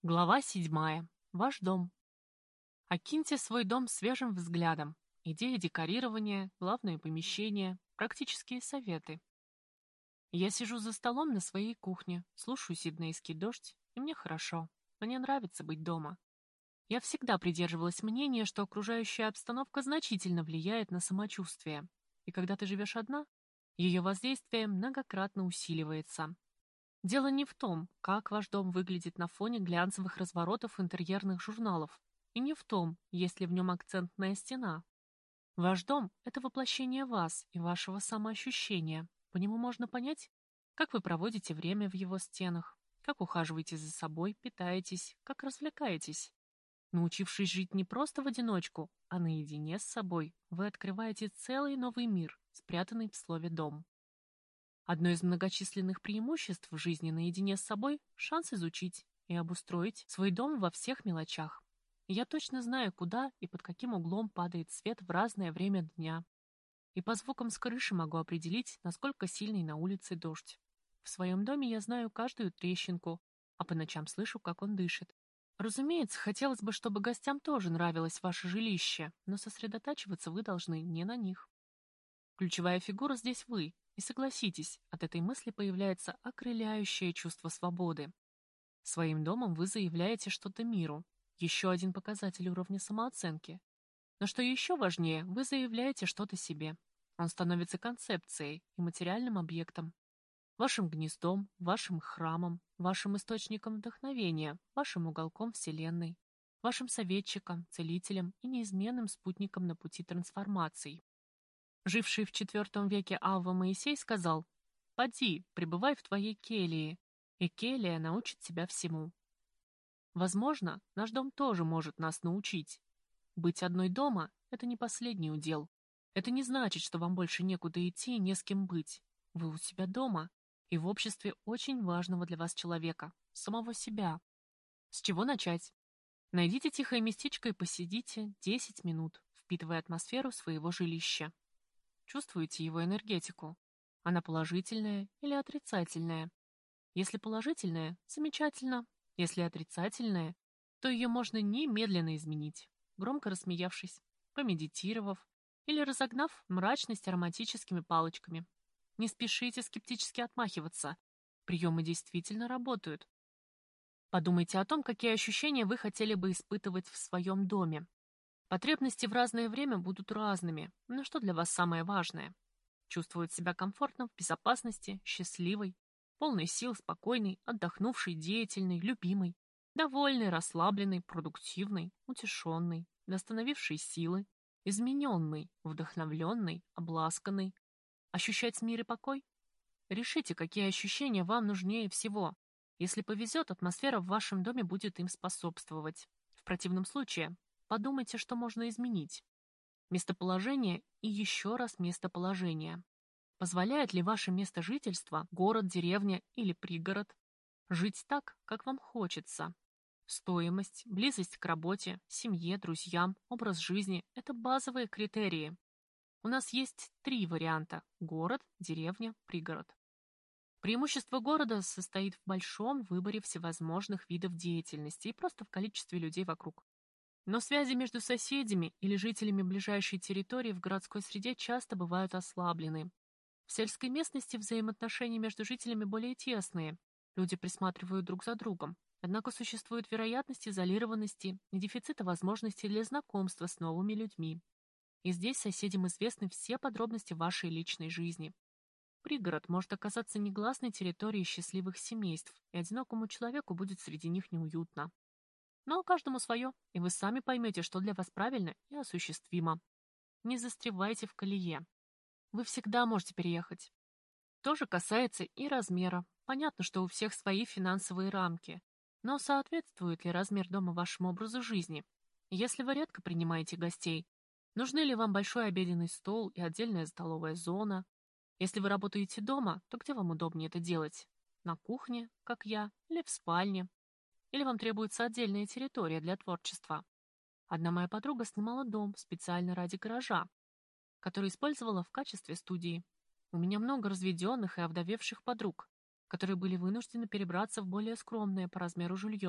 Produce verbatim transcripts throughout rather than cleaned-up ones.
Глава седьмая. Ваш дом. Окиньте свой дом свежим взглядом. Идеи декорирования, главные помещения, практические советы. Я сижу за столом на своей кухне, слушаю сиднейский дождь, и мне хорошо. Мне нравится быть дома. Я всегда придерживалась мнения, что окружающая обстановка значительно влияет на самочувствие. И когда ты живешь одна, ее воздействие многократно усиливается. Дело не в том, как ваш дом выглядит на фоне глянцевых разворотов интерьерных журналов, и не в том, есть ли в нем акцентная стена. Ваш дом– это воплощение вас и вашего самоощущения. По нему можно понять, как вы проводите время в его стенах, как ухаживаете за собой, питаетесь, как развлекаетесь. Научившись жить не просто в одиночку, а наедине с собой, вы открываете целый новый мир, спрятанный в слове «дом». Одно из многочисленных преимуществ в жизни наедине с собой– шанс изучить и обустроить свой дом во всех мелочах. Я точно знаю, куда и под каким углом падает свет в разное время дня. И по звукам с крыши могу определить, насколько сильный на улице дождь. В своем доме я знаю каждую трещинку, а по ночам слышу, как он дышит. Разумеется, хотелось бы, чтобы гостям тоже нравилось ваше жилище, но сосредотачиваться вы должны не на них. Ключевая фигура здесь вы. И согласитесь, от этой мысли появляется окрыляющее чувство свободы. Своим домом вы заявляете что-то миру, еще один показатель уровня самооценки. Но что еще важнее, вы заявляете что-то себе. Он становится концепцией и материальным объектом. Вашим гнездом, вашим храмом, вашим источником вдохновения, вашим уголком Вселенной, вашим советчиком, целителем и неизменным спутником на пути трансформаций. Живший в четвертом веке Авва Моисей сказал: «Поди, пребывай в твоей келии, и келия научит тебя всему». Возможно, наш дом тоже может нас научить. Быть одной дома – это не последний удел. Это не значит, что вам больше некуда идти и не с кем быть. Вы у себя дома и в обществе очень важного для вас человека, самого себя. С чего начать? Найдите тихое местечко и посидите десять минут, впитывая атмосферу своего жилища. Чувствуете его энергетику? Она положительная или отрицательная? Если положительная, замечательно. Если отрицательная, то ее можно немедленно изменить, громко рассмеявшись, помедитировав или разогнав мрачность ароматическими палочками. Не спешите скептически отмахиваться. Приемы действительно работают. Подумайте о том, какие ощущения вы хотели бы испытывать в своем доме. Потребности в разное время будут разными, но что для вас самое важное? Чувствовать себя комфортно, в безопасности, счастливой, полной сил, спокойной, отдохнувшей, деятельной, любимой, довольной, расслабленной, продуктивной, утешенной, восстановившей силы, измененной, вдохновленной, обласканной. Ощущать мир и покой? Решите, какие ощущения вам нужнее всего. Если повезет, атмосфера в вашем доме будет им способствовать. В противном случае подумайте, что можно изменить. Местоположение и еще раз местоположение. Позволяет ли ваше место жительства, город, деревня или пригород, жить так, как вам хочется? Стоимость, близость к работе, семье, друзьям, образ жизни – это базовые критерии. У нас есть три варианта – город, деревня, пригород. Преимущество города состоит в большом выборе всевозможных видов деятельности и просто в количестве людей вокруг. Но связи между соседями или жителями ближайшей территории в городской среде часто бывают ослаблены. В сельской местности взаимоотношения между жителями более тесные, люди присматривают друг за другом, однако существует вероятность изолированности и дефицита возможностей для знакомства с новыми людьми. И здесь соседям известны все подробности вашей личной жизни. Пригород может оказаться негласной территорией счастливых семейств, и одинокому человеку будет среди них неуютно. Но каждому свое, и вы сами поймете, что для вас правильно и осуществимо. Не застревайте в колее. Вы всегда можете переехать. То же касается и размера. Понятно, что у всех свои финансовые рамки. Но соответствует ли размер дома вашему образу жизни? Если вы редко принимаете гостей, нужны ли вам большой обеденный стол и отдельная столовая зона? Если вы работаете дома, то где вам удобнее это делать? На кухне, как я, или в спальне? Или вам требуется отдельная территория для творчества? Одна моя подруга снимала дом специально ради гаража, который использовала в качестве студии. У меня много разведенных и овдовевших подруг, которые были вынуждены перебраться в более скромное по размеру жилье.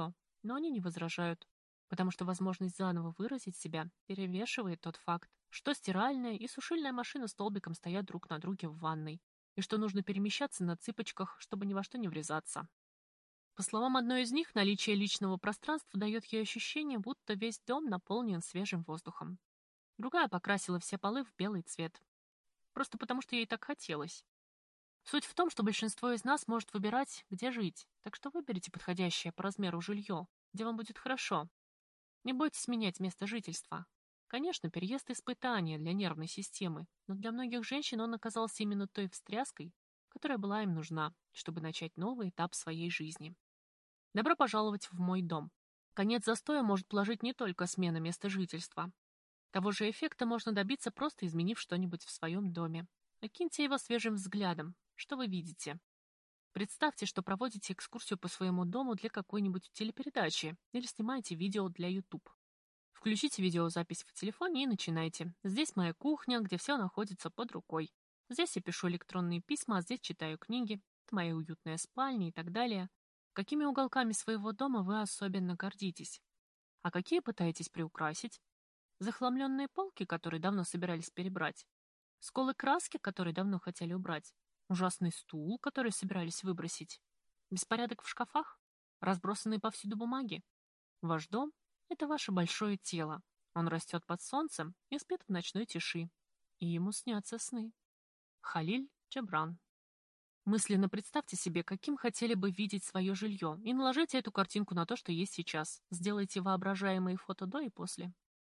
но они не возражают, потому что возможность заново выразить себя перевешивает тот факт, что стиральная и сушильная машина столбиком стоят друг на друге в ванной, и что нужно перемещаться на цыпочках, чтобы ни во что не врезаться. По словам одной из них, наличие личного пространства дает ей ощущение, будто весь дом наполнен свежим воздухом. Другая покрасила все полы в белый цвет. Просто потому, что ей так хотелось. Суть в том, что большинство из нас может выбирать, где жить, так что выберите подходящее по размеру жилье, где вам будет хорошо. Не бойтесь менять место жительства. Конечно, переезд — испытание для нервной системы, но для многих женщин он оказался именно той встряской, которая была им нужна, чтобы начать новый этап своей жизни. Добро пожаловать в мой дом. Конец застоя может положить не только смена места жительства. Того же эффекта можно добиться, просто изменив что-нибудь в своем доме. Окиньте его свежим взглядом. Что вы видите? Представьте, что проводите экскурсию по своему дому для какой-нибудь телепередачи или снимаете видео для YouTube. Включите видеозапись в телефоне и начинайте. Здесь моя кухня, где все находится под рукой. Здесь я пишу электронные письма, а здесь читаю книги. Это моя уютная спальня и так далее. Какими уголками своего дома вы особенно гордитесь? А какие пытаетесь приукрасить? Захламленные полки, которые давно собирались перебрать? Сколы краски, которые давно хотели убрать? Ужасный стул, который собирались выбросить? Беспорядок в шкафах? Разбросанные повсюду бумаги? Ваш дом — это ваше большое тело. Он растет под солнцем и спит в ночной тиши. И ему снятся сны. Халиль Джебран. Мысленно представьте себе, каким хотели бы видеть свое жилье, и наложите эту картинку на то, что есть сейчас. Сделайте воображаемые фото до и после.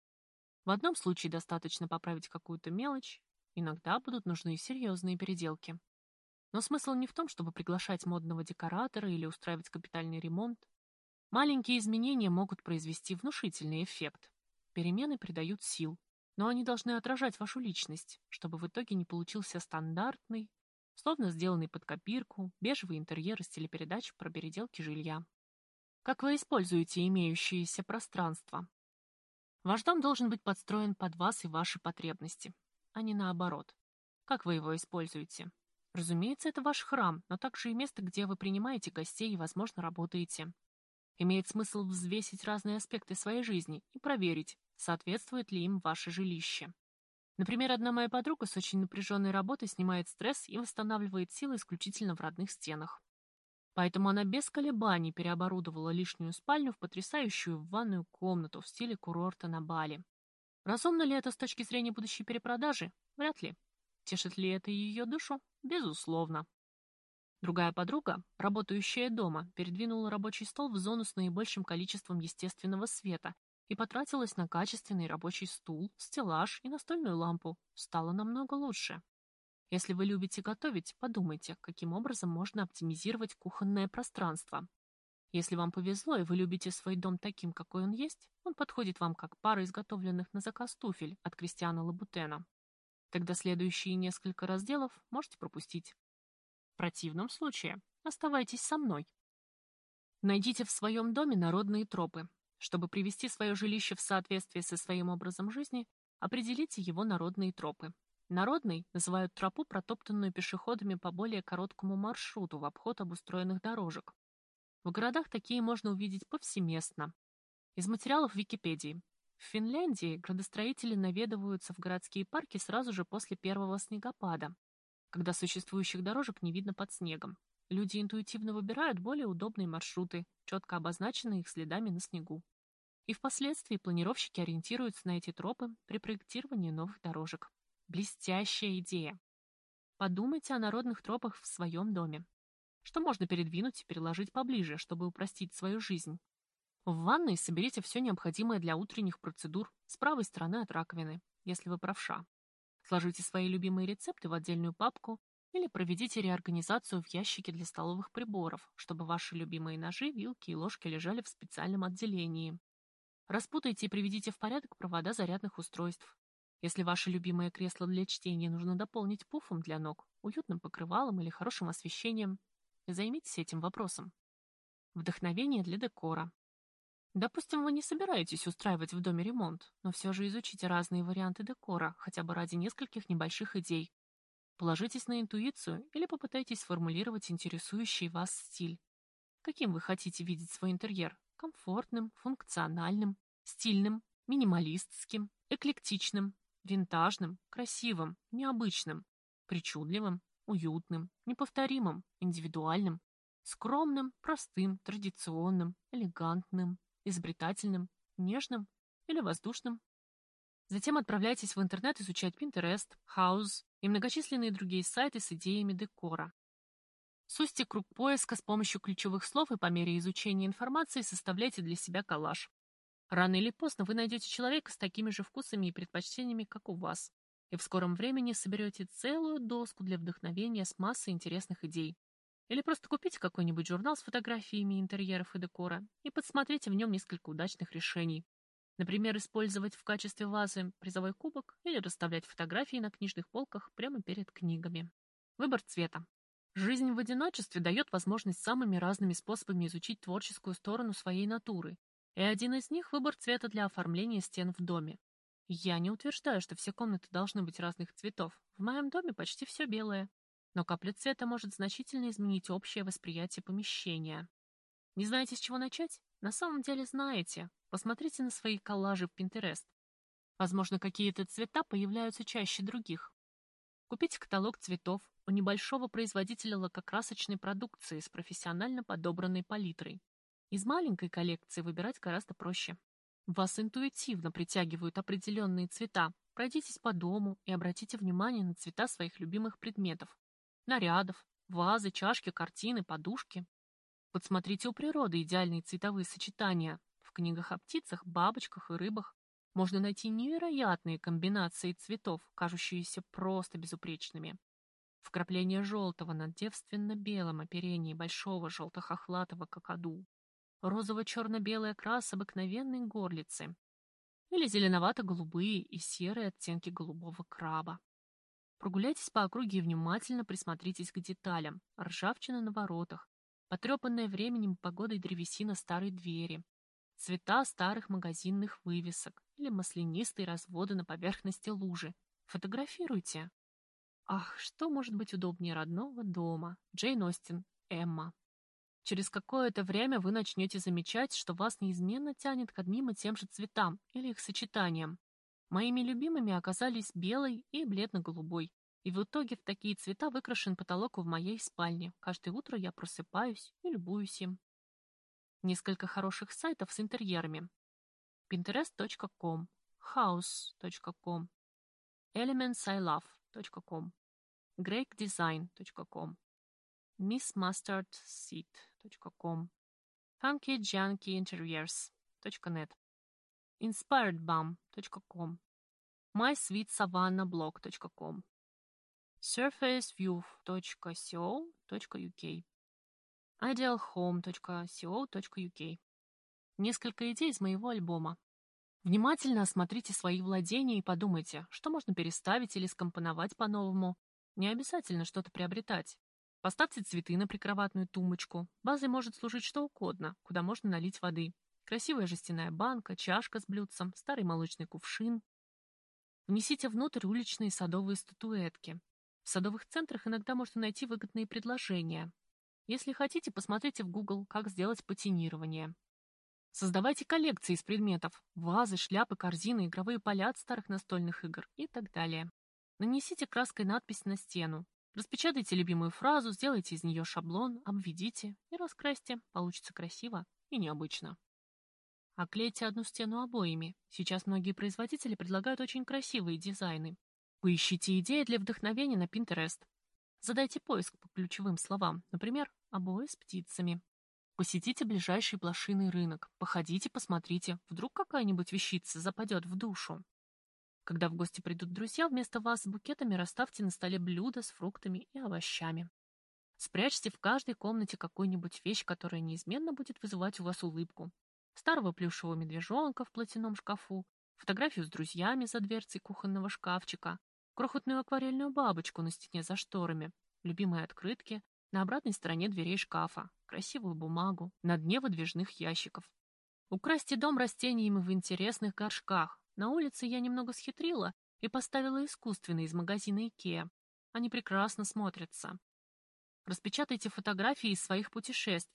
В одном случае достаточно поправить какую-то мелочь, иногда будут нужны серьезные переделки. Но смысл не в том, чтобы приглашать модного декоратора или устраивать капитальный ремонт. Маленькие изменения могут произвести внушительный эффект. Перемены придают сил, но они должны отражать вашу личность, чтобы в итоге не получился стандартный, словно сделанный под копирку, бежевый интерьер из телепередач про переделки жилья. Как вы используете имеющееся пространство? Ваш дом должен быть подстроен под вас и ваши потребности, а не наоборот. Как вы его используете? Разумеется, это ваш храм, но также и место, где вы принимаете гостей и, возможно, работаете. Имеет смысл взвесить разные аспекты своей жизни и проверить, соответствует ли им ваше жилище. Например, одна моя подруга с очень напряженной работой снимает стресс и восстанавливает силы исключительно в родных стенах. Поэтому она без колебаний переоборудовала лишнюю спальню в потрясающую ванную комнату в стиле курорта на Бали. Разумно ли это с точки зрения будущей перепродажи? Вряд ли. Тешит ли это ее душу? Безусловно. Другая подруга, работающая дома, передвинула рабочий стол в зону с наибольшим количеством естественного света и потратилась на качественный рабочий стул, стеллаж и настольную лампу. Стало намного лучше. Если вы любите готовить, подумайте, каким образом можно оптимизировать кухонное пространство. Если вам повезло и вы любите свой дом таким, какой он есть, он подходит вам как пара изготовленных на заказ туфель от Кристиана Лабутена. Тогда следующие несколько разделов можете пропустить. В противном случае оставайтесь со мной. Найдите в своем доме народные тропы. Чтобы привести свое жилище в соответствие со своим образом жизни, определите его народные тропы. Народной называют тропу, протоптанную пешеходами по более короткому маршруту в обход обустроенных дорожек. В городах такие можно увидеть повсеместно. Из материалов Википедии. В Финляндии градостроители наведываются в городские парки сразу же после первого снегопада, когда существующих дорожек не видно под снегом. Люди интуитивно выбирают более удобные маршруты, четко обозначенные их следами на снегу. И впоследствии планировщики ориентируются на эти тропы при проектировании новых дорожек. Блестящая идея. Подумайте о народных тропах в своем доме. Что можно передвинуть и переложить поближе, чтобы упростить свою жизнь? В ванной соберите все необходимое для утренних процедур с правой стороны от раковины, если вы правша. Сложите свои любимые рецепты в отдельную папку или проведите реорганизацию в ящике для столовых приборов, чтобы ваши любимые ножи, вилки и ложки лежали в специальном отделении. Распутайте и приведите в порядок провода зарядных устройств. Если ваше любимое кресло для чтения нужно дополнить пуфом для ног, уютным покрывалом или хорошим освещением, займитесь этим вопросом. Вдохновение для декора. Допустим, вы не собираетесь устраивать в доме ремонт, но все же изучите разные варианты декора, хотя бы ради нескольких небольших идей. Положитесь на интуицию или попытайтесь сформулировать интересующий вас стиль. Каким вы хотите видеть свой интерьер? комфортным, функциональным, стильным, минималистским, эклектичным, винтажным, красивым, необычным, причудливым, уютным, неповторимым, индивидуальным, скромным, простым, традиционным, элегантным, изобретательным, нежным или воздушным. Затем отправляйтесь в интернет изучать Pinterest, Houzz и многочисленные другие сайты с идеями декора. Сузьте круг поиска с помощью ключевых слов и по мере изучения информации составляйте для себя коллаж. Рано или поздно вы найдете человека с такими же вкусами и предпочтениями, как у вас, и в скором времени соберете целую доску для вдохновения с массой интересных идей. Или просто купите какой-нибудь журнал с фотографиями интерьеров и декора и подсмотрите в нем несколько удачных решений. Например, использовать в качестве вазы призовой кубок или расставлять фотографии на книжных полках прямо перед книгами. Выбор цвета. Жизнь в одиночестве дает возможность самыми разными способами изучить творческую сторону своей натуры, и один из них — выбор цвета для оформления стен в доме. Я не утверждаю, что все комнаты должны быть разных цветов. В моем доме почти все белое, но капля цвета может значительно изменить общее восприятие помещения. Не знаете, с чего начать? На самом деле знаете. Посмотрите на свои коллажи в Pinterest. Возможно, какие-то цвета появляются чаще других. Купите каталог цветов у небольшого производителя лакокрасочной продукции с профессионально подобранной палитрой. Из маленькой коллекции выбирать гораздо проще. Вас интуитивно притягивают определенные цвета. Пройдитесь по дому и обратите внимание на цвета своих любимых предметов. Нарядов, вазы, чашки, картины, подушки. Подсмотрите у природы идеальные цветовые сочетания. В книгах о птицах, бабочках и рыбах можно найти невероятные комбинации цветов, кажущиеся просто безупречными. Вкрапление желтого на девственно-белом оперении большого желто-хохлатого какаду. Розово-черно-белый окрас обыкновенной горлицы. Или зеленовато-голубые и серые оттенки голубого краба. Прогуляйтесь по округе и внимательно присмотритесь к деталям. Ржавчина на воротах, потрепанная временем и погодой древесина старой двери, цвета старых магазинных вывесок или маслянистые разводы на поверхности лужи. Фотографируйте. Ах, что может быть удобнее родного дома? Джейн Остин, Эмма. Через какое-то время вы начнете замечать, что вас неизменно тянет к одним и тем же цветам или их сочетаниям. Моими любимыми оказались белый и бледно-голубой, и в итоге в такие цвета выкрашен потолок в моей спальне. Каждое утро я просыпаюсь и любуюсь им. Несколько хороших сайтов с интерьерами. Pinterest точка ком, Houzz точка ком, elements I love точка ком, greek design точка ком, miss mustard seed точка ком, funky junky interiors точка нет, inspiredbum точка ком, my sweet savannah blog точка ком, surfaceview точка co точка uk, idealhome точка co точка uk. Несколько идей из моего альбома. Внимательно осмотрите свои владения и подумайте, что можно переставить или скомпоновать по-новому. Не обязательно что-то приобретать. Поставьте цветы на прикроватную тумбочку. Базой может служить что угодно, куда можно налить воды. Красивая жестяная банка, чашка с блюдцем, старый молочный кувшин. Внесите внутрь уличные садовые статуэтки. В садовых центрах иногда можно найти выгодные предложения. Если хотите, посмотрите в Google, как сделать патинирование. Создавайте коллекции из предметов: вазы, шляпы, корзины, игровые поля от старых настольных игр и так далее. Нанесите краской надпись на стену. Распечатайте любимую фразу, сделайте из нее шаблон, обведите и раскрасьте. Получится красиво и необычно. Оклейте одну стену обоями. Сейчас многие производители предлагают очень красивые дизайны. Поищите идеи для вдохновения на Pinterest. Задайте поиск по ключевым словам, например, обои с птицами. Посетите ближайший блошиный рынок. Походите, посмотрите. Вдруг какая-нибудь вещица западет в душу. Когда в гости придут друзья, вместо вас с букетами расставьте на столе блюда с фруктами и овощами. Спрячьте в каждой комнате какую-нибудь вещь, которая неизменно будет вызывать у вас улыбку. Старого плюшевого медвежонка в платяном шкафу, фотографию с друзьями за дверцей кухонного шкафчика, крохотную акварельную бабочку на стене за шторами, любимые открытки на обратной стороне дверей шкафа, красивую бумагу на дне выдвижных ящиков. Украсьте дом растениями в интересных горшках. На улице я немного схитрила и поставила искусственные из магазина Икеа. Они прекрасно смотрятся. Распечатайте фотографии из своих путешествий.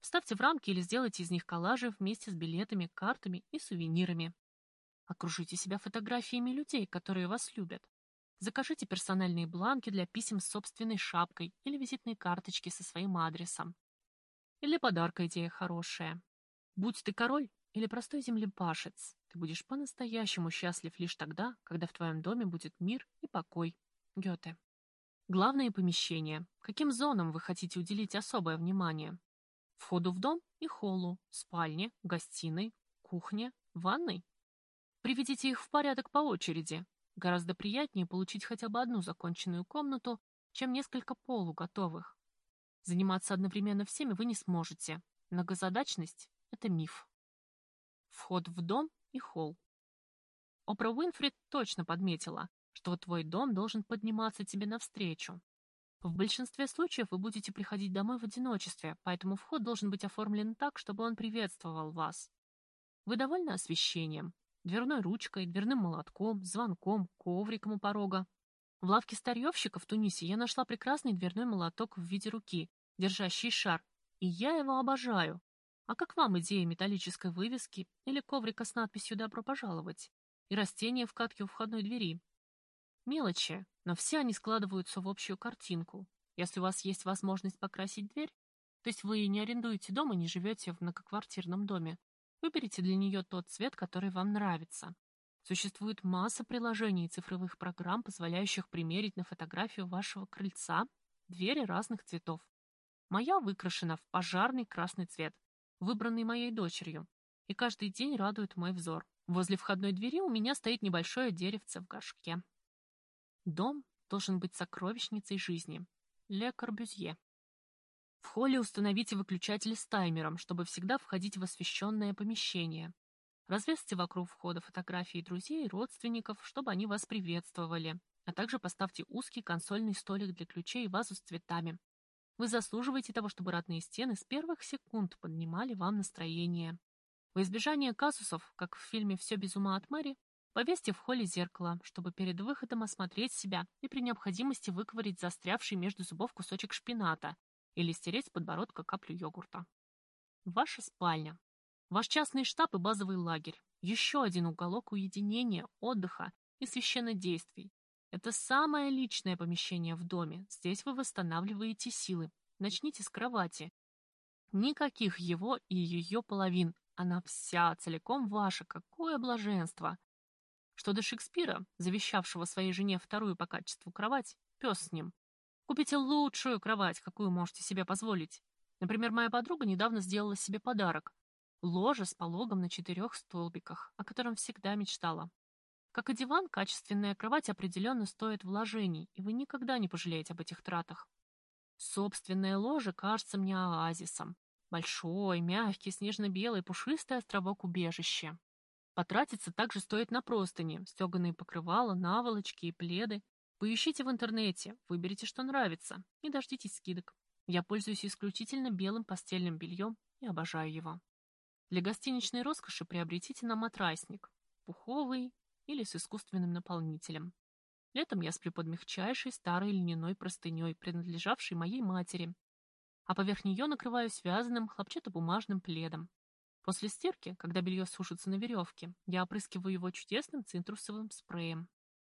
Вставьте в рамки или сделайте из них коллажи вместе с билетами, картами и сувенирами. Окружите себя фотографиями людей, которые вас любят. Закажите персональные бланки для писем с собственной шапкой или визитные карточки со своим адресом. И для подарка идея хорошая. Будь ты король или простой землепашец, ты будешь по-настоящему счастлив лишь тогда, когда в твоем доме будет мир и покой. Гёте. Главные помещения. Каким зонам вы хотите уделить особое внимание? Входу в дом и холлу, спальне, гостиной, кухне, ванной. Приведите их в порядок по очереди. Гораздо приятнее получить хотя бы одну законченную комнату, чем несколько полуготовых. Заниматься одновременно всеми вы не сможете. Многозадачность – это миф. Вход в дом и холл. Опра Уинфри точно подметила, что твой дом должен подниматься тебе навстречу. В большинстве случаев вы будете приходить домой в одиночестве, поэтому вход должен быть оформлен так, чтобы он приветствовал вас. Вы довольны освещением? Дверной ручкой, дверным молотком, звонком, ковриком у порога. В лавке старьевщика в Тунисе я нашла прекрасный дверной молоток в виде руки, держащий шар, и я его обожаю. А как вам идея металлической вывески или коврика с надписью «Добро пожаловать» и растения в катке у входной двери? Мелочи, но все они складываются в общую картинку. Если у вас есть возможность покрасить дверь, то есть вы не арендуете дом и не живете в многоквартирном доме, выберите для нее тот цвет, который вам нравится. Существует масса приложений и цифровых программ, позволяющих примерить на фотографию вашего крыльца двери разных цветов. Моя выкрашена в пожарный красный цвет, выбранный моей дочерью, и каждый день радует мой взор. Возле входной двери у меня стоит небольшое деревце в горшке. Дом должен быть сокровищницей жизни. Ле Корбюзье. В холле установите выключатель с таймером, чтобы всегда входить в освещенное помещение. Развесьте вокруг входа фотографии друзей и родственников, чтобы они вас приветствовали, а также поставьте узкий консольный столик для ключей и вазу с цветами. Вы заслуживаете того, чтобы родные стены с первых секунд поднимали вам настроение. Во избежание казусов, как в фильме «Все без ума от Мэри», повесьте в холле зеркало, чтобы перед выходом осмотреть себя и при необходимости выковырять застрявший между зубов кусочек шпината или стереть с подбородка каплю йогурта. Ваша спальня. Ваш частный штаб и базовый лагерь. Еще один уголок уединения, отдыха и священнодействий. Это самое личное помещение в доме. Здесь вы восстанавливаете силы. Начните с кровати. Никаких его и ее половин. Она вся целиком ваша. Какое блаженство! Что до Шекспира, завещавшего своей жене вторую по качеству кровать, пес с ним. Купите лучшую кровать, какую можете себе позволить. Например, моя подруга недавно сделала себе подарок. Ложе с пологом на четырех столбиках, о котором всегда мечтала. Как и диван, качественная кровать определенно стоит вложений, и вы никогда не пожалеете об этих тратах. Собственное ложе кажется мне оазисом. Большой, мягкий, снежно-белый, пушистый островок убежища. Потратиться также стоит на простыни, стеганые покрывала, наволочки и пледы. Поищите в интернете, выберите, что нравится, и дождитесь скидок. Я пользуюсь исключительно белым постельным бельем и обожаю его. Для гостиничной роскоши приобретите нам матрасник, пуховый или с искусственным наполнителем. Летом я сплю под мягчайшей старой льняной простыней, принадлежавшей моей матери, а поверх нее накрываю связанным хлопчатобумажным пледом. После стирки, когда белье сушится на веревке, я опрыскиваю его чудесным цитрусовым спреем.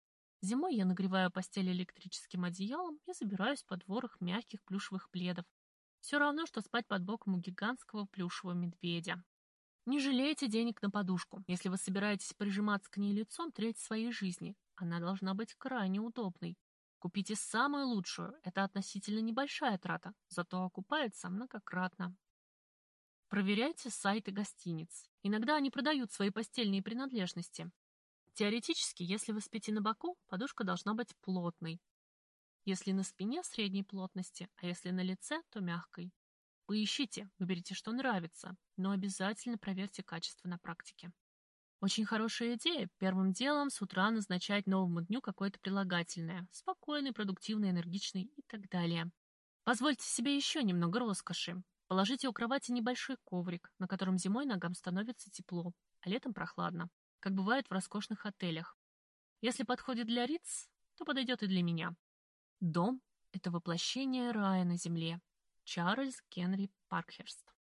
Зимой я нагреваю постель электрическим одеялом и забираюсь под ворох мягких плюшевых пледов. Все равно, что спать под боком у гигантского плюшевого медведя. Не жалейте денег на подушку. Если вы собираетесь прижиматься к ней лицом треть своей жизни, она должна быть крайне удобной. Купите самую лучшую. Это относительно небольшая трата, зато окупается многократно. Проверяйте сайты гостиниц. Иногда они продают свои постельные принадлежности. Теоретически, если вы спите на боку, подушка должна быть плотной. Если на спине средней плотности, а если на лице, то мягкой. Поищите, выберите, что нравится, но обязательно проверьте качество на практике. Очень хорошая идея первым делом с утра назначать новому дню какое-то прилагательное. Спокойный, продуктивный, энергичный и так далее. Позвольте себе еще немного роскоши. Положите у кровати небольшой коврик, на котором зимой ногам становится тепло, а летом прохладно, как бывает в роскошных отелях. Если подходит для Ritz, то подойдет и для меня. Дом – это воплощение рая на земле. Чарльз Генри Паркхерст.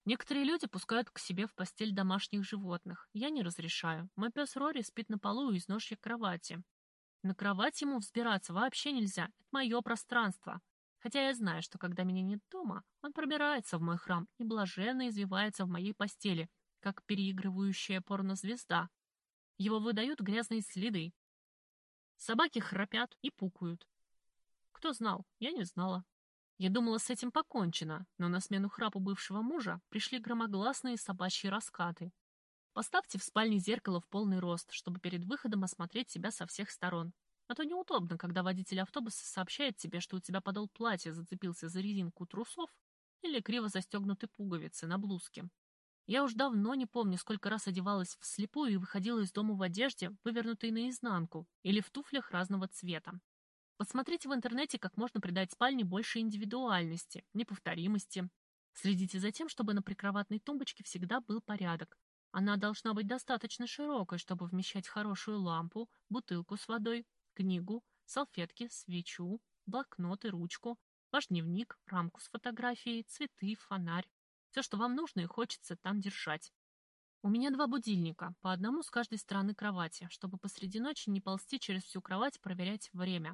Некоторые люди пускают к себе в постель домашних животных. Я не разрешаю. Мой пес Рори спит на полу у изножья кровати. На кровать ему взбираться вообще нельзя. Это мое пространство. Хотя я знаю, что когда меня нет дома, он пробирается в мой храм и блаженно извивается в моей постели, как переигрывающая порнозвезда. Его выдают грязные следы. Собаки храпят и пукают. Кто знал? Я не знала. Я думала, с этим покончено, но на смену храпу бывшего мужа пришли громогласные собачьи раскаты. Поставьте в спальне зеркало в полный рост, чтобы перед выходом осмотреть себя со всех сторон. А то неудобно, когда водитель автобуса сообщает тебе, что у тебя подол платья зацепился за резинку трусов или криво застегнуты пуговицы на блузке. Я уж давно не помню, сколько раз одевалась вслепую и выходила из дома в одежде, вывернутой наизнанку, или в туфлях разного цвета. Посмотрите в интернете, как можно придать спальне больше индивидуальности, неповторимости. Следите за тем, чтобы на прикроватной тумбочке всегда был порядок. Она должна быть достаточно широкой, чтобы вмещать хорошую лампу, бутылку с водой, книгу, салфетки, свечу, блокнот и ручку, ваш дневник, рамку с фотографией, цветы, фонарь. Все, что вам нужно и хочется там держать. У меня два будильника, по одному с каждой стороны кровати, чтобы посреди ночи не ползти через всю кровать проверять время.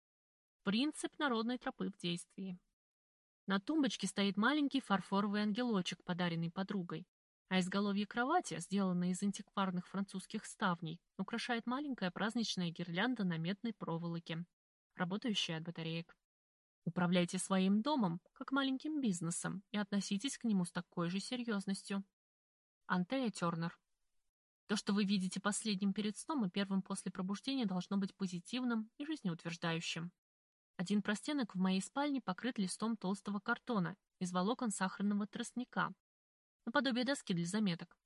Принцип народной тропы в действии. На тумбочке стоит маленький фарфоровый ангелочек, подаренный подругой, а изголовье кровати, сделанное из антикварных французских ставней, украшает маленькая праздничная гирлянда на медной проволоке, работающая от батареек. Управляйте своим домом, как маленьким бизнесом, и относитесь к нему с такой же серьезностью. Антея Тернер. То, что вы видите последним перед сном и первым после пробуждения, должно быть позитивным и жизнеутверждающим. Один простенок в моей спальне покрыт листом толстого картона из волокон сахарного тростника, наподобие доски для заметок.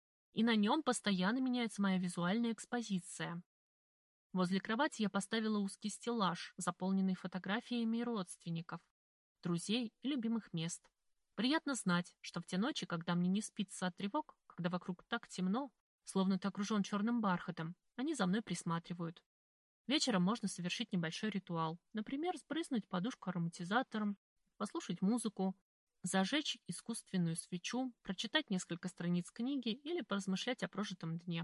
И на нем постоянно меняется моя визуальная экспозиция. Возле кровати я поставила узкий стеллаж, заполненный фотографиями родственников, друзей и любимых мест. Приятно знать, что в те ночи, когда мне не спится от тревог, когда вокруг так темно, словно ты окружен черным бархатом, они за мной присматривают. Вечером можно совершить небольшой ритуал, например, сбрызнуть подушку ароматизатором, послушать музыку, зажечь искусственную свечу, прочитать несколько страниц книги или поразмышлять о прожитом дне.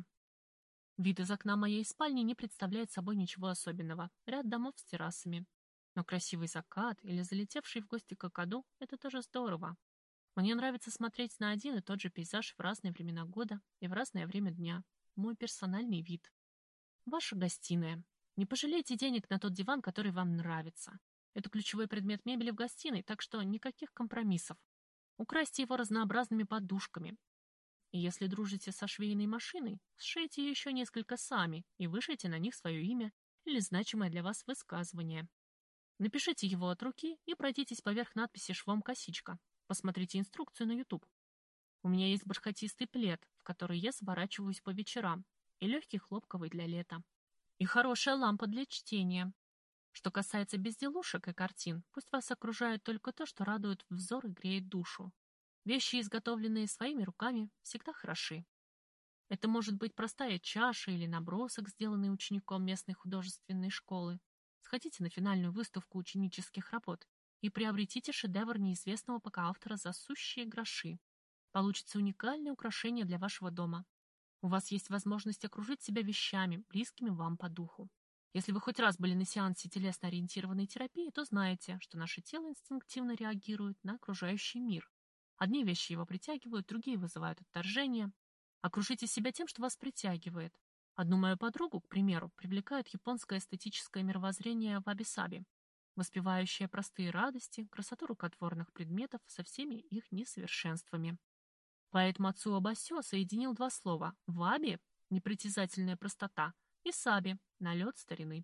Вид из окна моей спальни не представляет собой ничего особенного. Ряд домов с террасами. Но красивый закат или залетевший в гости какаду – это тоже здорово. Мне нравится смотреть на один и тот же пейзаж в разные времена года и в разное время дня. Мой персональный вид. Ваша гостиная. Не пожалейте денег на тот диван, который вам нравится. Это ключевой предмет мебели в гостиной, так что никаких компромиссов. Украсьте его разнообразными подушками. И если дружите со швейной машиной, сшейте еще несколько сами и вышейте на них свое имя или значимое для вас высказывание. Напишите его от руки и пройдитесь поверх надписи швом «Косичка». Посмотрите инструкцию на YouTube. У меня есть бархатистый плед, в который я сворачиваюсь по вечерам, и легкий хлопковый для лета. И хорошая лампа для чтения. Что касается безделушек и картин, пусть вас окружает только то, что радует взор и греет душу. Вещи, изготовленные своими руками, всегда хороши. Это может быть простая чаша или набросок, сделанный учеником местной художественной школы. Сходите на финальную выставку ученических работ и приобретите шедевр неизвестного пока автора за сущие гроши. Получится уникальное украшение для вашего дома. У вас есть возможность окружить себя вещами, близкими вам по духу. Если вы хоть раз были на сеансе телесно-ориентированной терапии, то знаете, что наше тело инстинктивно реагирует на окружающий мир. Одни вещи его притягивают, другие вызывают отторжение. Окружите себя тем, что вас притягивает. Одну мою подругу, к примеру, привлекает японское эстетическое мировоззрение ваби-саби, воспевающее простые радости, красоту рукотворных предметов со всеми их несовершенствами. Поэт Мацуо Басё соединил два слова «ваби» — непритязательная простота, и «саби» — налет старины,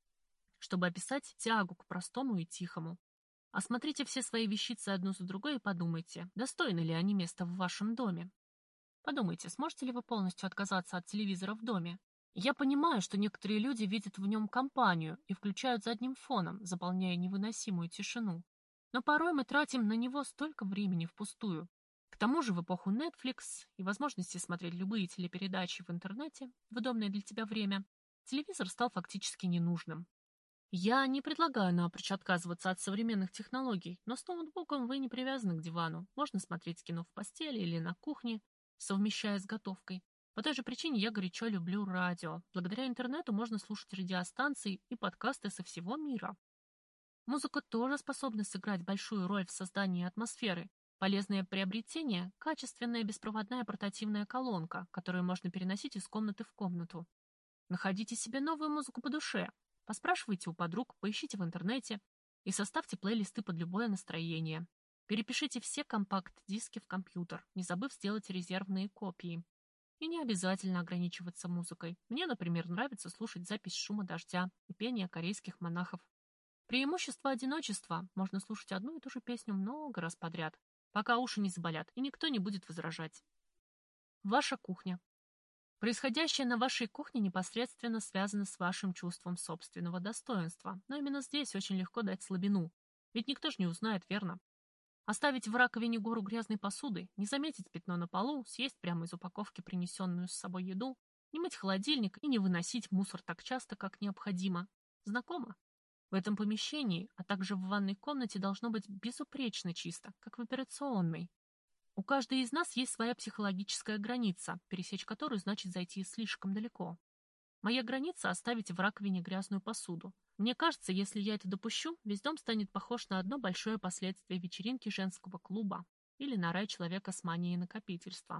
чтобы описать тягу к простому и тихому. Осмотрите все свои вещицы одну за другой и подумайте, достойны ли они места в вашем доме. Подумайте, сможете ли вы полностью отказаться от телевизора в доме? Я понимаю, что некоторые люди видят в нем компанию и включают задним фоном, заполняя невыносимую тишину. Но порой мы тратим на него столько времени впустую. К тому же в эпоху Netflix и возможности смотреть любые телепередачи в интернете в удобное для тебя время, телевизор стал фактически ненужным. Я не предлагаю напрочь отказываться от современных технологий, но с ноутбуком вы не привязаны к дивану. Можно смотреть кино в постели или на кухне, совмещая с готовкой. По той же причине я горячо люблю радио. Благодаря интернету можно слушать радиостанции и подкасты со всего мира. Музыка тоже способна сыграть большую роль в создании атмосферы. Полезное приобретение — качественная беспроводная портативная колонка, которую можно переносить из комнаты в комнату. Находите себе новую музыку по душе. Поспрашивайте у подруг, поищите в интернете и составьте плейлисты под любое настроение. Перепишите все компакт-диски в компьютер, не забыв сделать резервные копии. И не обязательно ограничиваться музыкой. Мне, например, нравится слушать запись шума дождя и пения корейских монахов. Преимущество одиночества — можно слушать одну и ту же песню много раз подряд, пока уши не заболят, и никто не будет возражать. Ваша кухня. Происходящее на вашей кухне непосредственно связано с вашим чувством собственного достоинства, но именно здесь очень легко дать слабину, ведь никто же не узнает, верно? Оставить в раковине гору грязной посуды, не заметить пятно на полу, съесть прямо из упаковки принесенную с собой еду, не мыть холодильник и не выносить мусор так часто, как необходимо. Знакомо? В этом помещении, а также в ванной комнате должно быть безупречно чисто, как в операционной. У каждой из нас есть своя психологическая граница, пересечь которую значит зайти слишком далеко. Моя граница — оставить в раковине грязную посуду. Мне кажется, если я это допущу, весь дом станет похож на одно большое последствие вечеринки женского клуба или на рай человека с манией накопительства.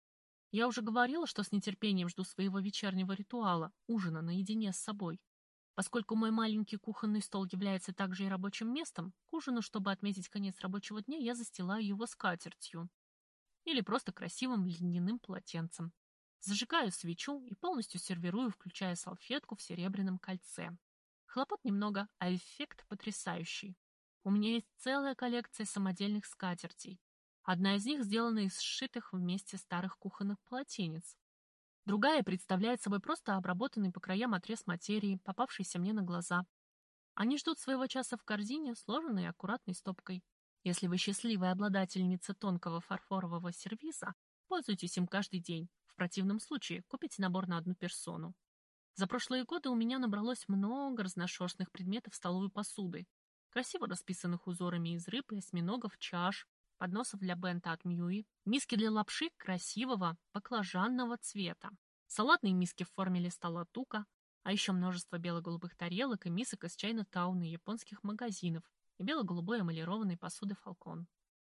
Я уже говорила, что с нетерпением жду своего вечернего ритуала, ужина наедине с собой. Поскольку мой маленький кухонный стол является также и рабочим местом, к ужину, чтобы отметить конец рабочего дня, я застилаю его скатертью или просто красивым льняным полотенцем. Зажигаю свечу и полностью сервирую, включая салфетку в серебряном кольце. Хлопот немного, а эффект потрясающий. У меня есть целая коллекция самодельных скатертей. Одна из них сделана из сшитых вместе старых кухонных полотенец. Другая представляет собой просто обработанный по краям отрез материи, попавшийся мне на глаза. Они ждут своего часа в корзине, сложенной аккуратной стопкой. Если вы счастливая обладательница тонкого фарфорового сервиза, пользуйтесь им каждый день. В противном случае купите набор на одну персону. За прошлые годы у меня набралось много разношерстных предметов столовой посуды, красиво расписанных узорами из рыб и осьминогов, чаш, подносов для бента от Мьюи, миски для лапши красивого баклажанного цвета, салатные миски в форме листа латука, а еще множество бело-голубых тарелок и мисок из Чайна-тауна и японских магазинов и бело-голубой эмалированной посуды Falcon.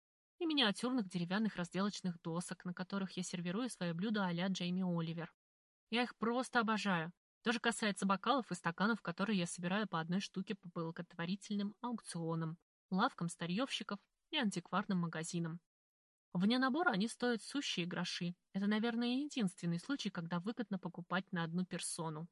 И миниатюрных деревянных разделочных досок, на которых я сервирую свои блюда а-ля Джейми Оливер. Я их просто обожаю. То же касается бокалов и стаканов, которые я собираю по одной штуке по благотворительным аукционам, лавкам старьевщиков и антикварным магазинам. Вне набора они стоят сущие гроши. Это, наверное, единственный случай, когда выгодно покупать на одну персону.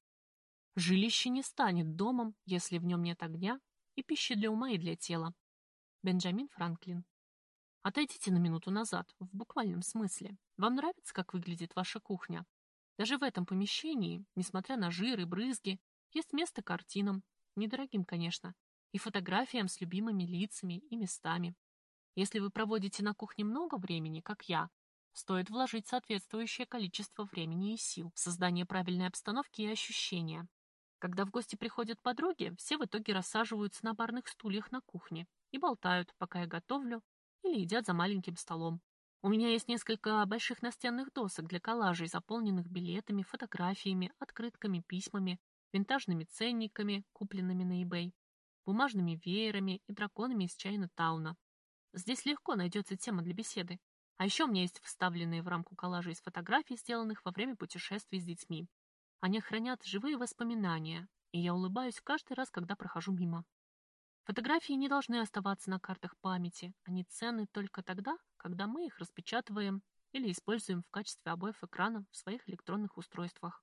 Жилище не станет домом, если в нем нет огня и пищи для ума и для тела. Бенджамин Франклин. Отойдите на минуту назад, в буквальном смысле. Вам нравится, как выглядит ваша кухня? Даже в этом помещении, несмотря на жир и брызги, есть место картинам, недорогим, конечно, и фотографиям с любимыми лицами и местами. Если вы проводите на кухне много времени, как я, стоит вложить соответствующее количество времени и сил в создание правильной обстановки и ощущения. Когда в гости приходят подруги, все в итоге рассаживаются на барных стульях на кухне и болтают, пока я готовлю, или едят за маленьким столом. У меня есть несколько больших настенных досок для коллажей, заполненных билетами, фотографиями, открытками, письмами, винтажными ценниками, купленными на eBay, бумажными веерами и драконами из Чайна-тауна. Здесь легко найдется тема для беседы. А еще у меня есть вставленные в рамку коллажи из фотографий, сделанных во время путешествий с детьми. Они хранят живые воспоминания, и я улыбаюсь каждый раз, когда прохожу мимо. Фотографии не должны оставаться на картах памяти. Они ценны только тогда, когда мы их распечатываем или используем в качестве обоев экрана в своих электронных устройствах.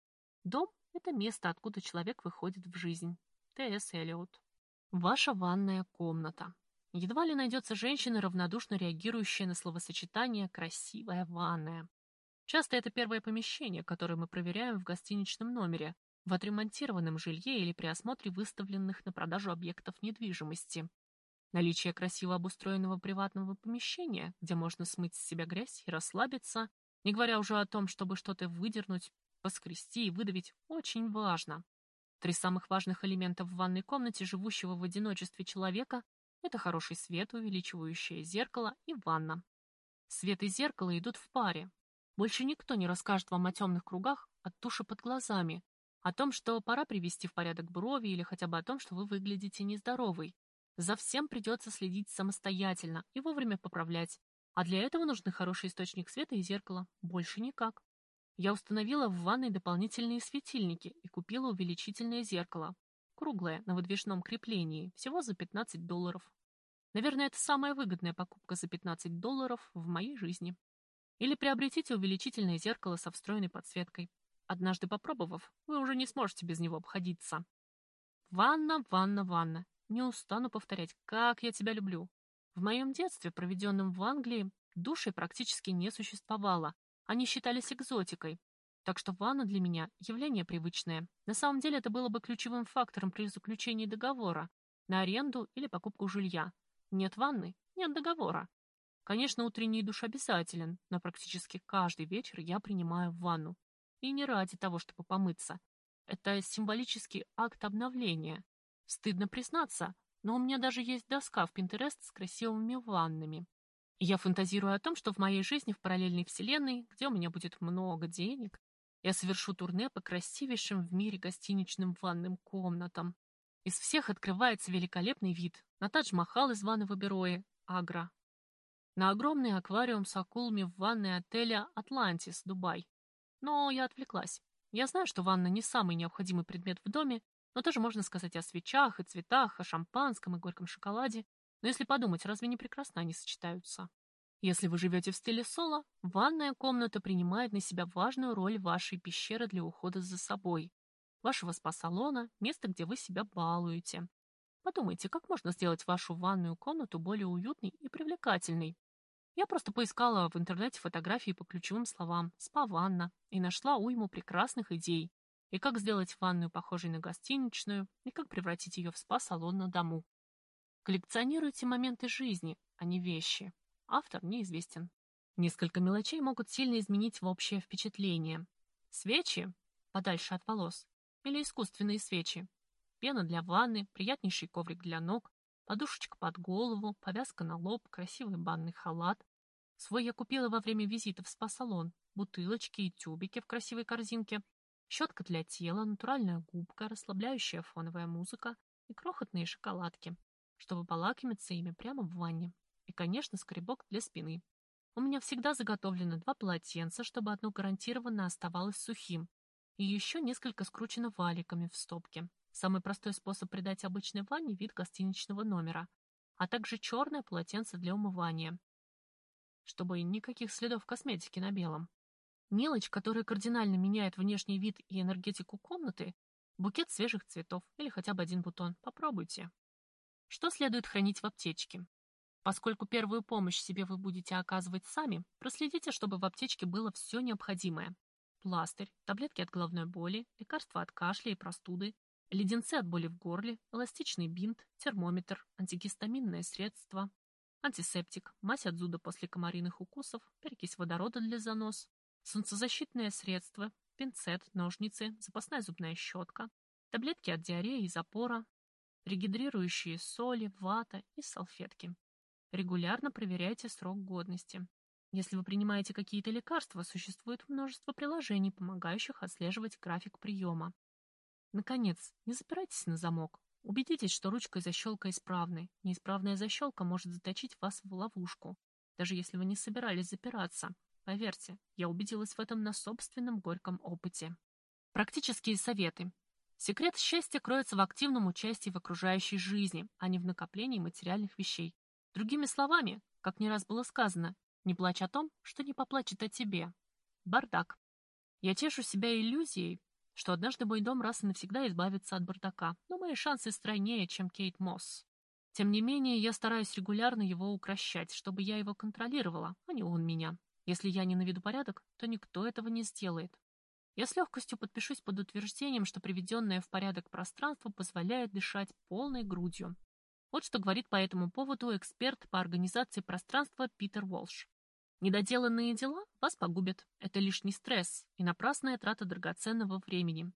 Дом — это место, откуда человек выходит в жизнь. Т С Элиот. Ваша ванная комната. Едва ли найдется женщина, равнодушно реагирующая на словосочетание «красивая ванная». Часто это первое помещение, которое мы проверяем в гостиничном номере, в отремонтированном жилье или при осмотре выставленных на продажу объектов недвижимости. Наличие красиво обустроенного приватного помещения, где можно смыть с себя грязь и расслабиться, не говоря уже о том, чтобы что-то выдернуть, поскрести и выдавить, очень важно. Три самых важных элемента в ванной комнате живущего в одиночестве человека — это хороший свет, увеличивающее зеркало и ванна. Свет и зеркало идут в паре. Больше никто не расскажет вам о темных кругах от туши под глазами, о том, что пора привести в порядок брови или хотя бы о том, что вы выглядите нездоровой. За всем придется следить самостоятельно и вовремя поправлять. А для этого нужны хороший источник света и зеркало. Больше никак. Я установила в ванной дополнительные светильники и купила увеличительное зеркало. Круглое, на выдвижном креплении, всего за пятнадцать долларов. Наверное, это самая выгодная покупка за пятнадцать долларов в моей жизни. Или приобретите увеличительное зеркало со встроенной подсветкой. Однажды попробовав, вы уже не сможете без него обходиться. Ванна, ванна, ванна. Не устану повторять, как я тебя люблю. В моем детстве, проведенном в Англии, души практически не существовало. Они считались экзотикой. Так что ванна для меня — явление привычное. На самом деле это было бы ключевым фактором при заключении договора на аренду или покупку жилья. Нет ванны — нет договора. Конечно, утренний душ обязателен, но практически каждый вечер я принимаю ванну. И не ради того, чтобы помыться. Это символический акт обновления. Стыдно признаться, но у меня даже есть доска в Pinterest с красивыми ваннами. И я фантазирую о том, что в моей жизни в параллельной вселенной, где у меня будет много денег, я совершу турне по красивейшим в мире гостиничным ванным комнатам. Из всех открывается великолепный вид на Тадж-Махал из ванны в Оберои, Агра, на огромный аквариум с акулами в ванной отеля «Атлантис», Дубай. Но я отвлеклась. Я знаю, что ванна не самый необходимый предмет в доме, но тоже можно сказать о свечах и цветах, о шампанском и горьком шоколаде. Но если подумать, разве не прекрасно они сочетаются? Если вы живете в стиле соло, ванная комната принимает на себя важную роль вашей пещеры для ухода за собой, вашего спа-салона, место, где вы себя балуете. Подумайте, как можно сделать вашу ванную комнату более уютной и привлекательной. Я просто поискала в интернете фотографии по ключевым словам «спа-ванна» и нашла уйму прекрасных идей. И как сделать ванную похожей на гостиничную, и как превратить ее в спа-салон на дому. Коллекционируйте моменты жизни, а не вещи. Автор неизвестен. Несколько мелочей могут сильно изменить общее впечатление. Свечи подальше от волос или искусственные свечи. Пена для ванны, приятнейший коврик для ног, подушечка под голову, повязка на лоб, красивый банный халат. Свой я купила во время визита в спа-салон. Бутылочки и тюбики в красивой корзинке, щетка для тела, натуральная губка, расслабляющая фоновая музыка и крохотные шоколадки, чтобы полакомиться ими прямо в ванне. И, конечно, скребок для спины. У меня всегда заготовлено два полотенца, чтобы одно гарантированно оставалось сухим, и еще несколько скручено валиками в стопке. Самый простой способ придать обычной ванне вид гостиничного номера, а также черное полотенце для умывания, чтобы никаких следов косметики на белом. Мелочь, которая кардинально меняет внешний вид и энергетику комнаты — букет свежих цветов или хотя бы один бутон. Попробуйте. Что следует хранить в аптечке? Поскольку первую помощь себе вы будете оказывать сами, проследите, чтобы в аптечке было все необходимое. Пластырь, таблетки от головной боли, лекарства от кашля и простуды, леденцы от боли в горле, эластичный бинт, термометр, антигистаминное средство, антисептик, мазь от зуда после комариных укусов, перекись водорода для занос, солнцезащитное средство, пинцет, ножницы, запасная зубная щетка, таблетки от диареи и запора, регидрирующие соли, вата и салфетки. Регулярно проверяйте срок годности. Если вы принимаете какие-то лекарства, существует множество приложений, помогающих отслеживать график приема. Наконец, не запирайтесь на замок. Убедитесь, что ручка и защелка исправны. Неисправная защелка может заточить вас в ловушку, даже если вы не собирались запираться. Поверьте, я убедилась в этом на собственном горьком опыте. Практические советы. Секрет счастья кроется в активном участии в окружающей жизни, а не в накоплении материальных вещей. Другими словами, как не раз было сказано, не плачь о том, что не поплачет о тебе. Бардак. Я тешу себя иллюзией, что однажды мой дом раз и навсегда избавится от бардака, но мои шансы стройнее, чем Кейт Мосс. Тем не менее, я стараюсь регулярно его укрощать, чтобы я его контролировала, а не он меня. Если я не наведу порядок, то никто этого не сделает. Я с легкостью подпишусь под утверждением, что приведенное в порядок пространство позволяет дышать полной грудью. Вот что говорит по этому поводу эксперт по организации пространства Питер Уолш. Недоделанные дела вас погубят. Это лишний стресс и напрасная трата драгоценного времени.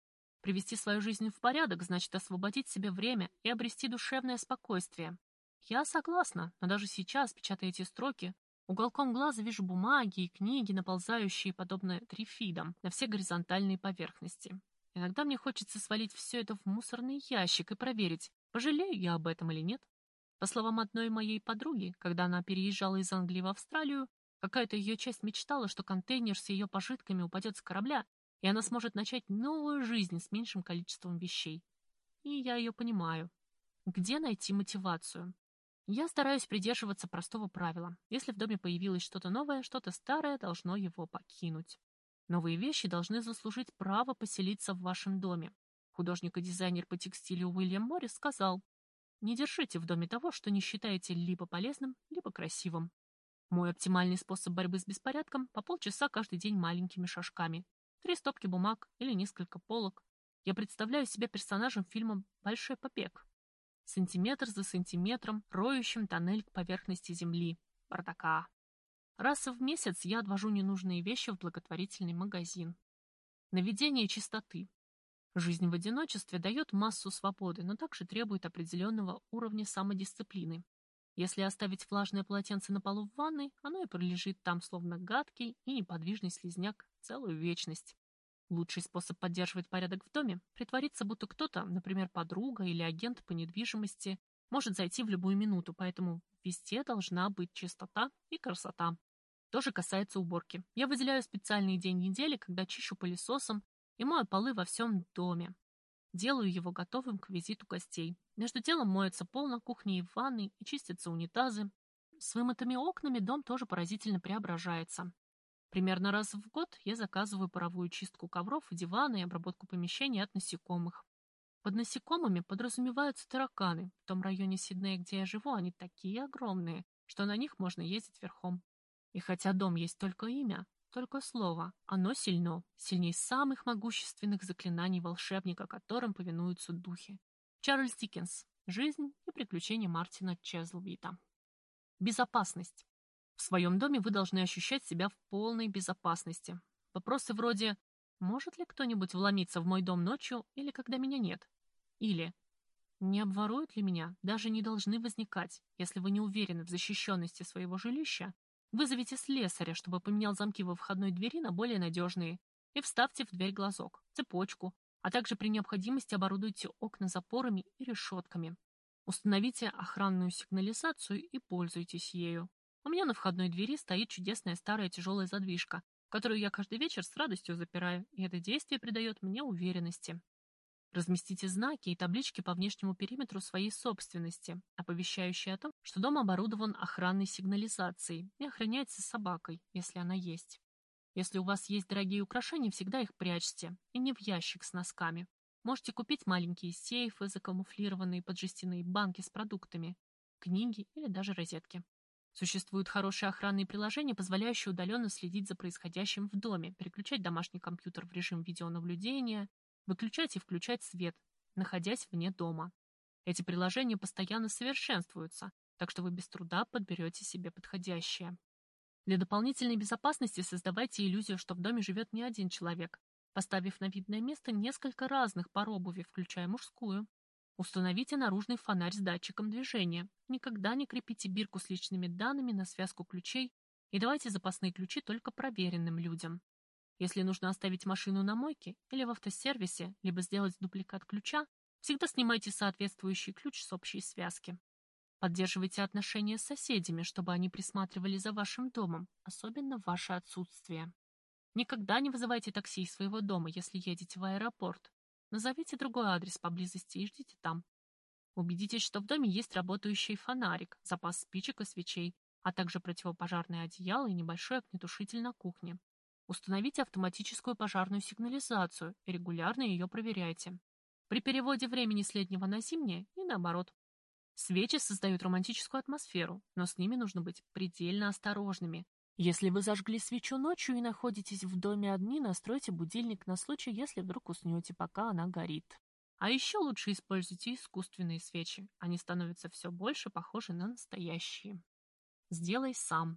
Привести свою жизнь в порядок значит освободить себе время и обрести душевное спокойствие. Я согласна, но даже сейчас, печатая эти строки, уголком глаза вижу бумаги и книги, наползающие, подобно трифидам, на все горизонтальные поверхности. Иногда мне хочется свалить все это в мусорный ящик и проверить, пожалею я об этом или нет. По словам одной моей подруги, когда она переезжала из Англии в Австралию, какая-то ее часть мечтала, что контейнер с ее пожитками упадет с корабля, и она сможет начать новую жизнь с меньшим количеством вещей. И я ее понимаю. Где найти мотивацию? Я стараюсь придерживаться простого правила. Если в доме появилось что-то новое, что-то старое должно его покинуть. Новые вещи должны заслужить право поселиться в вашем доме. Художник и дизайнер по текстилю Уильям Моррис сказал: «Не держите в доме того, что не считаете либо полезным, либо красивым». Мой оптимальный способ борьбы с беспорядком — по полчаса каждый день маленькими шажками. Три стопки бумаг или несколько полок. Я представляю себя персонажем фильма «Большой побег». Сантиметр за сантиметром, роющим тоннель к поверхности земли. Бардака. Раз в месяц я отвожу ненужные вещи в благотворительный магазин. Наведение чистоты. Жизнь в одиночестве дает массу свободы, но также требует определенного уровня самодисциплины. Если оставить влажное полотенце на полу в ванной, оно и пролежит там, словно гадкий и неподвижный слизняк, целую вечность. Лучший способ поддерживать порядок в доме — притвориться, будто кто-то, например, подруга или агент по недвижимости, может зайти в любую минуту, поэтому везде должна быть чистота и красота. То же касается уборки. Я выделяю специальный день недели, когда чищу пылесосом и мою полы во всем доме. Делаю его готовым к визиту гостей. Между делом моется пол на кухне и в ванной, и чистятся унитазы. С вымытыми окнами дом тоже поразительно преображается. Примерно раз в год я заказываю паровую чистку ковров и дивана и обработку помещений от насекомых. Под насекомыми подразумеваются тараканы. В том районе Сиднея, где я живу, они такие огромные, что на них можно ездить верхом. И хотя дом есть только имя, только слово, оно сильно, сильнее самых могущественных заклинаний волшебника, которым повинуются духи. Чарльз Диккенс. Жизнь и приключения Мартина Чезлвита. Безопасность. В своем доме вы должны ощущать себя в полной безопасности. Вопросы вроде «Может ли кто-нибудь вломиться в мой дом ночью или когда меня нет?» Или «Не обворуют ли меня?» даже не должны возникать. Если вы не уверены в защищенности своего жилища, вызовите слесаря, чтобы поменял замки во входной двери на более надежные, и вставьте в дверь глазок, цепочку, а также при необходимости оборудуйте окна запорами и решетками. Установите охранную сигнализацию и пользуйтесь ею. У меня на входной двери стоит чудесная старая тяжелая задвижка, которую я каждый вечер с радостью запираю, и это действие придает мне уверенности. Разместите знаки и таблички по внешнему периметру своей собственности, оповещающие о том, что дом оборудован охранной сигнализацией и охраняется собакой, если она есть. Если у вас есть дорогие украшения, всегда их прячьте, и не в ящик с носками. Можете купить маленькие сейфы, закамуфлированные под жестяные банки с продуктами, книги или даже розетки. Существуют хорошие охранные приложения, позволяющие удаленно следить за происходящим в доме, переключать домашний компьютер в режим видеонаблюдения, выключать и включать свет, находясь вне дома. Эти приложения постоянно совершенствуются, так что вы без труда подберете себе подходящее. Для дополнительной безопасности создавайте иллюзию, что в доме живет не один человек, поставив на видное место несколько разных пар обуви, включая мужскую. Установите наружный фонарь с датчиком движения. Никогда не крепите бирку с личными данными на связку ключей и давайте запасные ключи только проверенным людям. Если нужно оставить машину на мойке или в автосервисе, либо сделать дубликат ключа, всегда снимайте соответствующий ключ с общей связки. Поддерживайте отношения с соседями, чтобы они присматривали за вашим домом, особенно в ваше отсутствие. Никогда не вызывайте такси из своего дома, если едете в аэропорт. Назовите другой адрес поблизости и ждите там. Убедитесь, что в доме есть работающий фонарик, запас спичек и свечей, а также противопожарное одеяло и небольшой огнетушитель на кухне. Установите автоматическую пожарную сигнализацию и регулярно ее проверяйте. При переводе времени с летнего на зимнее и наоборот. Свечи создают романтическую атмосферу, но с ними нужно быть предельно осторожными. Если вы зажгли свечу ночью и находитесь в доме одни, настройте будильник на случай, если вдруг уснете, пока она горит. А еще лучше используйте искусственные свечи. Они становятся все больше похожи на настоящие. Сделай сам.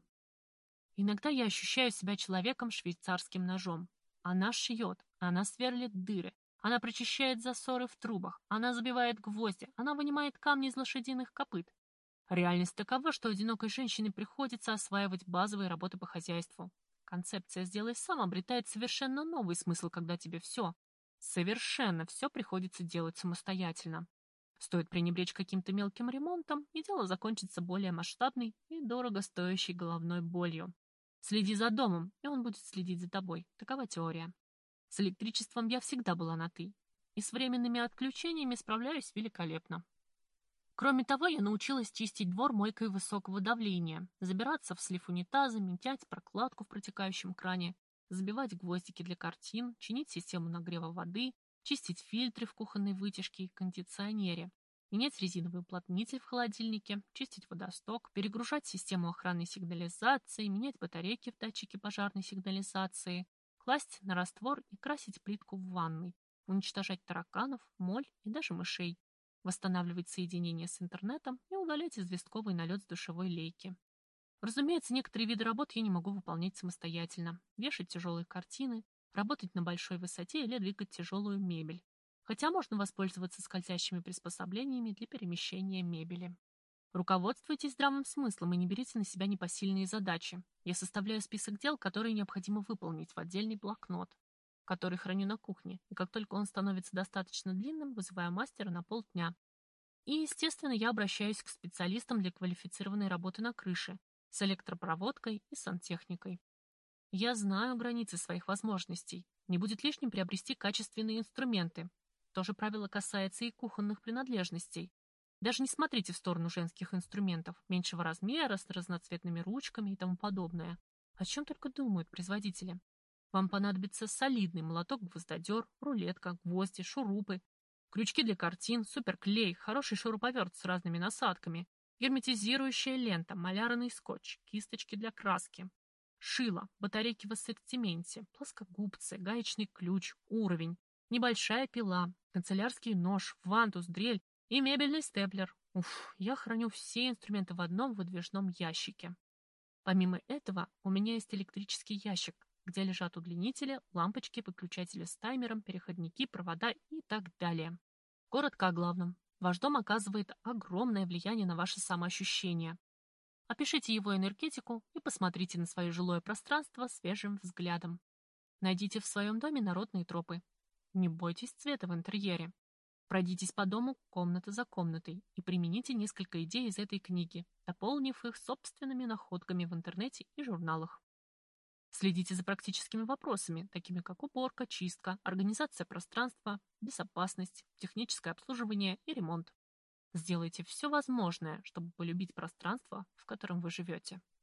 Иногда я ощущаю себя человеком с швейцарским ножом. Она шьет, она сверлит дыры, Она прочищает засоры в трубах, она забивает гвозди, она вынимает камни из лошадиных копыт. Реальность такова, что одинокой женщине приходится осваивать базовые работы по хозяйству. Концепция «сделай сам» обретает совершенно новый смысл, когда тебе все, совершенно все приходится делать самостоятельно. Стоит пренебречь каким-то мелким ремонтом, и дело закончится более масштабной и дорого стоящей головной болью. Следи за домом, и он будет следить за тобой. Такова теория. С электричеством я всегда была на «ты», и с временными отключениями справляюсь великолепно. Кроме того, я научилась чистить двор мойкой высокого давления, забираться в слив унитаза, менять прокладку в протекающем кране, забивать гвоздики для картин, чинить систему нагрева воды, чистить фильтры в кухонной вытяжке и кондиционере, менять резиновый уплотнитель в холодильнике, чистить водосток, перегружать систему охранной сигнализации, менять батарейки в датчике пожарной сигнализации, класть на раствор и красить плитку в ванной, уничтожать тараканов, моль и даже мышей, восстанавливать соединение с интернетом и удалять известковый налет с душевой лейки. Разумеется, некоторые виды работ я не могу выполнять самостоятельно. Вешать тяжелые картины, работать на большой высоте или двигать тяжелую мебель. Хотя можно воспользоваться скользящими приспособлениями для перемещения мебели. Руководствуйтесь здравым смыслом и не берите на себя непосильные задачи. Я составляю список дел, которые необходимо выполнить в отдельный блокнот, который храню на кухне, и как только он становится достаточно длинным, вызываю мастера на полдня. И, естественно, я обращаюсь к специалистам для квалифицированной работы на крыше, с электропроводкой и сантехникой. Я знаю границы своих возможностей. Не будет лишним приобрести качественные инструменты. То же правило касается и кухонных принадлежностей. Даже не смотрите в сторону женских инструментов, меньшего размера, с разноцветными ручками и тому подобное. О чем только думают производители. Вам понадобится солидный молоток-гвоздодер, рулетка, гвозди, шурупы, крючки для картин, суперклей, хороший шуруповерт с разными насадками, герметизирующая лента, малярный скотч, кисточки для краски, шило, батарейки в ассортименте, плоскогубцы, гаечный ключ, уровень, небольшая пила, канцелярский нож, вантус, дрель и мебельный степлер. Уф, я храню все инструменты в одном выдвижном ящике. Помимо этого, у меня есть электрический ящик, где лежат удлинители, лампочки, выключатели с таймером, переходники, провода и так далее. Коротко о главном. Ваш дом оказывает огромное влияние на ваше самоощущение. Опишите его энергетику и посмотрите на свое жилое пространство свежим взглядом. Найдите в своем доме народные тропы. Не бойтесь цвета в интерьере. Пройдитесь по дому комната за комнатой и примените несколько идей из этой книги, дополнив их собственными находками в интернете и журналах. Следите за практическими вопросами, такими как уборка, чистка, организация пространства, безопасность, техническое обслуживание и ремонт. Сделайте все возможное, чтобы полюбить пространство, в котором вы живете.